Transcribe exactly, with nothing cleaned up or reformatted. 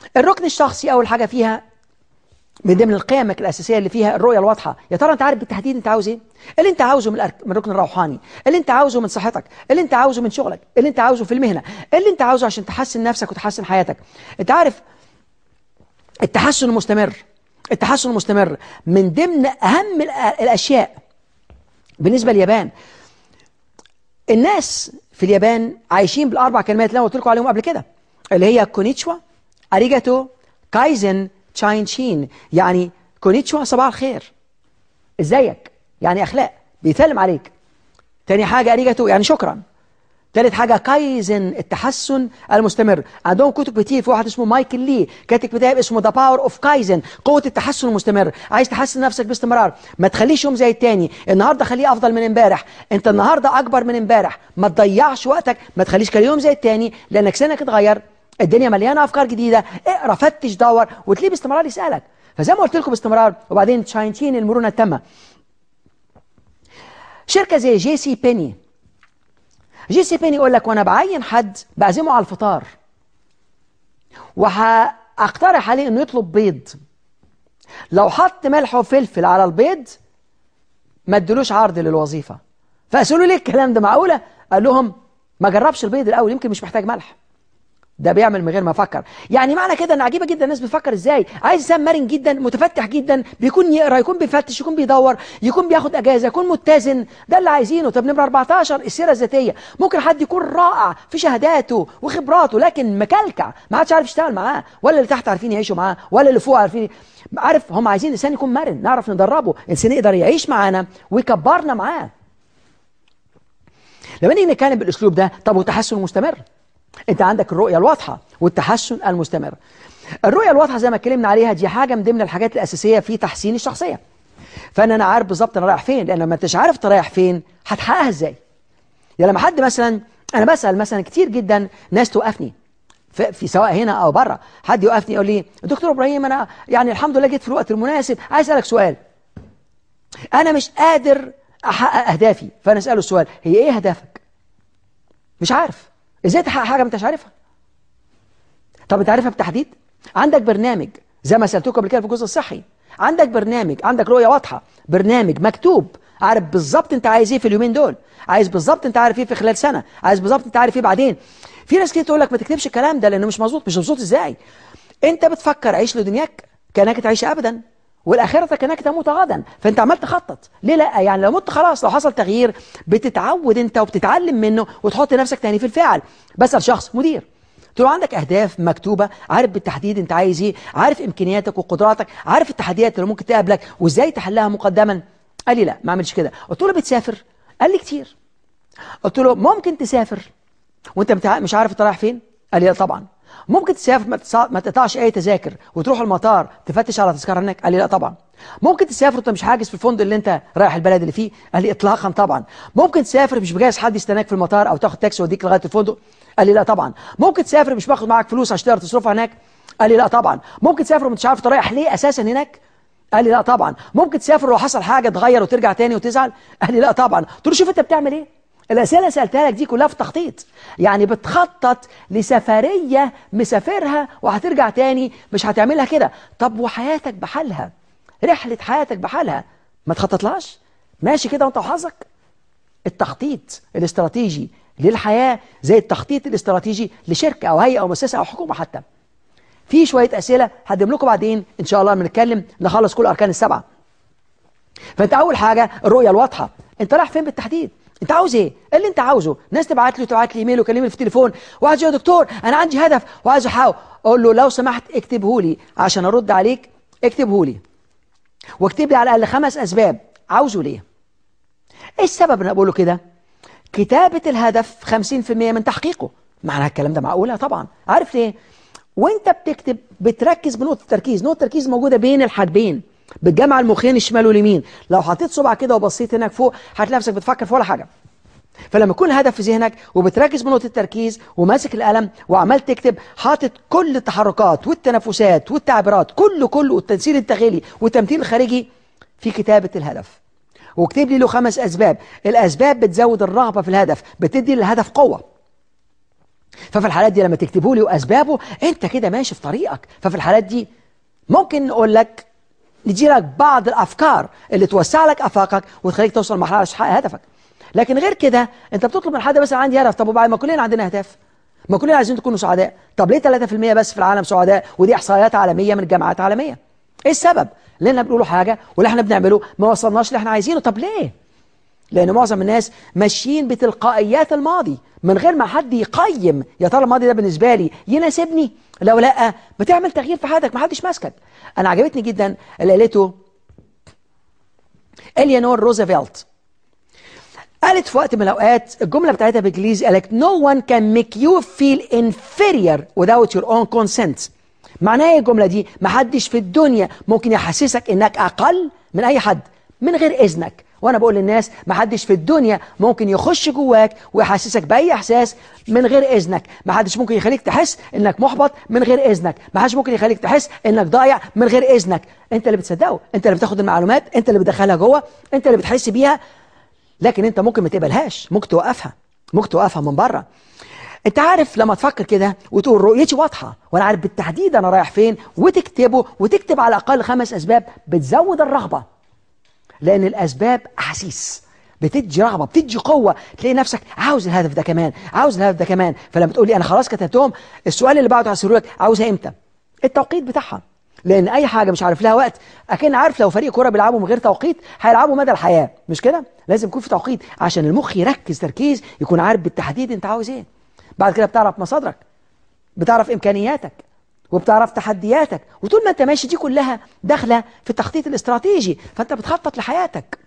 الركن الشخصي اول حاجه فيها من ضمن القيمك الاساسيه اللي فيها الرؤيه الواضحه. يا ترى انت عارف بالتحديد انت عاوز ايه؟ اللي انت عاوزه من الأرك... من الركن الروحاني، اللي انت عاوزه من صحتك، اللي انت عاوزه من شغلك، اللي انت عاوزه في المهنه، اللي انت عاوزه عشان تحسن نفسك وتحسن حياتك. انت عارف التحسن المستمر، التحسن المستمر من ضمن اهم الاشياء بالنسبه لليابان. الناس في اليابان عايشين بالاربع كلمات اللي انا قلت لكم عليهم قبل كده، اللي هي كونيتشوا، اريجاتو، كايزن، تشاين شين. يعني كونيتشوا صباح الخير، ازيك يعني اخلاق، بيسلم عليك. تاني حاجه اريجاتو يعني شكرا. تالت حاجه كايزن التحسن المستمر. عندهم كتب كتير، في واحد اسمه مايكل لي كاتب كتاب اسمه ذا باور اوف كايزن، قوه التحسن المستمر. عايز تحسن نفسك باستمرار، ما تخليش يوم زي التاني، النهارده خليه افضل من امبارح. انت النهارده اكبر من امبارح، ما تضيعش وقتك، ما تخليش كل يوم زي التاني، لانك سنك اتغير، الدنيا مليانه افكار جديده. اقرا، فتش، دور، وتلاقيه باستمرار يسالك. فزي ما قلت لكم باستمرار. وبعدين تشاينتين المرونه التامه. شركه زي جي سي بيني، جي سي بيني يقول لك وانا بعين حد بعزمه على الفطار وهقترح عليه انه يطلب بيض، لو حط ملح وفلفل على البيض ما ادلوش عرض للوظيفه. فقالوا ليه الكلام ده معقوله؟ قال لهم ما جربش البيض الاول، يمكن مش محتاج ملح. ده بيعمل من غير ما افكر. يعني معنى كده ان عجيبه جدا الناس بتفكر ازاي. عايز انسان مرن جدا، متفتح جدا، بيكون يقرا، يكون بيفتش، يكون بيدور، يكون بياخد اجازه، يكون متزن. ده اللي عايزينه. طب نمره أربعتاشر السيره الذاتيه. ممكن حد يكون رائع في شهاداته وخبراته لكن مكلكع، ما حدش عارف يشتغل معاه، ولا اللي تحت عارفين يعيشوا معاه، ولا اللي فوق عارفين. عارف هم عايزين انسان يكون مرن، نعرف ندربه، انسان يقدر يعيش معانا ويكبرنا معاه. لما نيجي نتكلم بالاسلوب ده، طب وتحسن مستمر. انت عندك الرؤيه الواضحه والتحسن المستمر. الرؤيه الواضحه زي ما اتكلمنا عليها دي حاجه من ضمن الحاجات الاساسيه في تحسين الشخصيه. فان انا عارف بالظبط انا رايح فين، لان لما انتش عارف انت رايح فين هتحققها ازاي؟ يعني لما حد مثلا، انا بسال مثلا كتير جدا ناس توقفني في, في سواء هنا او بره، حد يوقفني يقول لي دكتور ابراهيم انا يعني الحمد لله جيت في الوقت المناسب، عايز اسالك سؤال. انا مش قادر احقق اهدافي، فانا اساله السؤال هي ايه اهدافك؟ مش عارف. ازاي تحقق حاجه ما انتش عارفها؟ طب انت عارفها بالتحديد؟ عندك برنامج زي ما سالتكم قبل كده في الجزء الصحي، عندك برنامج، عندك رؤيه واضحه، برنامج مكتوب، عارف بالظبط انت عايز ايه في اليومين دول، عايز بالظبط انت عارف ايه في خلال سنه، عايز بالظبط انت عارف ايه بعدين. في ناس كتير تقول لك ما تكتبش الكلام ده لانه مش مظبوط. مش مظبوط ازاي؟ انت بتفكر عيش لدنياك كانك تعيش ابدا، والاخره كانك تموت غدا. فانت عمال تخطط ليه؟ لا يعني لو مت خلاص، لو حصل تغيير بتتعود انت وبتتعلم منه وتحط نفسك تاني في الفعل. بسال شخص مدير، قلت له عندك اهداف مكتوبه، عارف بالتحديد انت عايز ايه، عارف امكانياتك وقدراتك، عارف التحديات اللي ممكن تقابلك وازاي تحلها مقدما؟ قال لي لا ما اعملش كده. قلت له بتسافر؟ قال لي كتير. قلت له ممكن تسافر وانت بتاع مش عارف انت رايح فين؟ قال لي لا طبعا. ممكن تسافر ما تقطعش اي تذاكر وتروح المطار تفتش على تذكره هناك؟ قال لي لا طبعا. ممكن تسافر وانت مش حاجز في الفندق اللي انت رايح البلد اللي فيه؟ قال لي اطلاقا طبعا. ممكن تسافر مش مجهز حد يستناك في المطار او تاخد تاكسي يوديك لغايه الفندق؟ قال لي لا طبعا. ممكن تسافر مش باخد معاك فلوس عشان تقدر تصرفها هناك؟ قال لي لا طبعا. ممكن تسافر ومش عارف انت رايح ليه اساسا هناك؟ قال لي لا طبعا. ممكن تسافر لو حصل حاجه تغير وترجع تاني وتزعل؟ قال لي لا طبعا. قلت له شوف انت بتعمل ايه؟ الأسئلة اللي سألتها لك دي كلها في تخطيط، يعني بتخطط لسفرية مسافرها وهترجع تاني، مش هتعملها كده. طب وحياتك بحالها، رحلة حياتك بحالها ما تخططلهاش؟ ماشي كده وانت وحظك؟ التخطيط الاستراتيجي للحياة زي التخطيط الاستراتيجي لشركة أو هيئة أو مؤسسة أو حكومة حتى. في شوية أسئلة هقدم لكم بعدين إن شاء الله لما نتكلم نخلص كل الأركان السبعة. فأنت أول حاجة الرؤية الواضحة، أنت رايح فين بالتحديد؟ انت عاوز ايه؟ اللي انت عاوزه. ناس تبعت لي وتبعت لي ايميل وكلمني في التليفون وعايز يا دكتور انا عندي هدف وعايز احاول. اقول له لو سمحت اكتبه لي عشان ارد عليك، اكتبه لي واكتب لي على الاقل خمس اسباب عاوزه ليه. ايه السبب انا بقول له كده؟ كتابه الهدف خمسين في المية من تحقيقه. معنى الكلام ده معقوله؟ طبعا. عارف ليه؟ وانت بتكتب بتركز بنقطه التركيز، نقطه التركيز موجوده بين الحاجبين بتجمع المخين الشمال واليمين. لو حطيت صبعك كده وبصيت هناك فوق هتلاقي نفسك بتفكر في ولا حاجه. فلما يكون الهدف في ذهنك وبتركز بنقطه التركيز وماسك القلم وعمال تكتب، حاطط كل التحركات والتنفسات والتعبيرات كله كله والتنسيق الداخلي والتمثيل الخارجي في كتابه الهدف. واكتب لي له خمس اسباب. الاسباب بتزود الرغبه في الهدف، بتدي للهدف قوه. ففي الحالات دي لما تكتبوا لي واسبابه انت كده ماشي في طريقك. ففي الحالات دي ممكن نقول لك ندي لك بعض الافكار اللي توسع لك افاقك وتخليك توصل لمرحله عشان تحقق هدفك. لكن غير كده انت بتطلب من حد بس عندي هدف. طب وبعد ما كلنا عندنا اهداف، ما كلنا عايزين تكونوا سعداء، طب ليه ثلاثة في المية بس في العالم سعداء؟ ودي احصائيات عالميه من جامعات عالميه. ايه السبب؟ لان بنقولوا حاجه واللي احنا بنعمله ما وصلناش اللي احنا عايزينه. طب ليه؟ لان معظم الناس ماشيين بتلقائيات الماضي من غير ما حد يقيم يا ترى الماضي ده بالنسبه لي يناسبني، لو لا بتعمل تغيير في حياتك ما حدش ماسكك. انا عجبتني جدا اللي قالته إليانور روزفلت. قالت في وقت من الأوقات الجملة بتاعتها بالإنجليزي قالت no one can make you feel inferior without your own consent. معناها ايه الجملة دي؟ محدش في الدنيا ممكن يحسسك إنك أقل من أي حد من غير إذنك. وأنا بقول للناس محدش في الدنيا ممكن يخش جواك ويحسسك بأي إحساس من غير إذنك. محدش ممكن يخليك تحس إنك محبط من غير إذنك. محدش ممكن يخليك تحس إنك ضايع من غير إذنك. أنت اللي بتصدقه، أنت اللي بتاخد المعلومات، أنت اللي بتدخلها جوه، أنت اللي بتحس بيها. لكن انت ممكن ما تقبلهاش، ممكن توقفها، ممكن توقفها من بره. انت عارف لما تفكر كده وتقول رؤيتي واضحه وانا عارف بالتحديد انا رايح فين، وتكتبه وتكتب على الاقل خمس اسباب، بتزود الرغبه. لان الاسباب احاسيس بتدي رغبه، بتدي قوه، تلاقي نفسك عاوز الهدف ده كمان، عاوز الهدف ده كمان. فلما تقول لي انا خلاص كتبتهم، السؤال اللي بعده هسأله لك عاوزها امتى؟ التوقيت بتاعها. لان اي حاجه مش عارف لها وقت. اكن عارف لو فريق كوره بيلعبوا من غير توقيت هيلعبوا مدى الحياه، مش كده؟ لازم يكون في توقيت عشان المخ يركز تركيز، يكون عارف بالتحديد انت عاوز ايه. بعد كده بتعرف مصادرك، بتعرف امكانياتك، وبتعرف تحدياتك، وطول ما انت ماشي دي كلها داخله في التخطيط الاستراتيجي، فانت بتخطط لحياتك.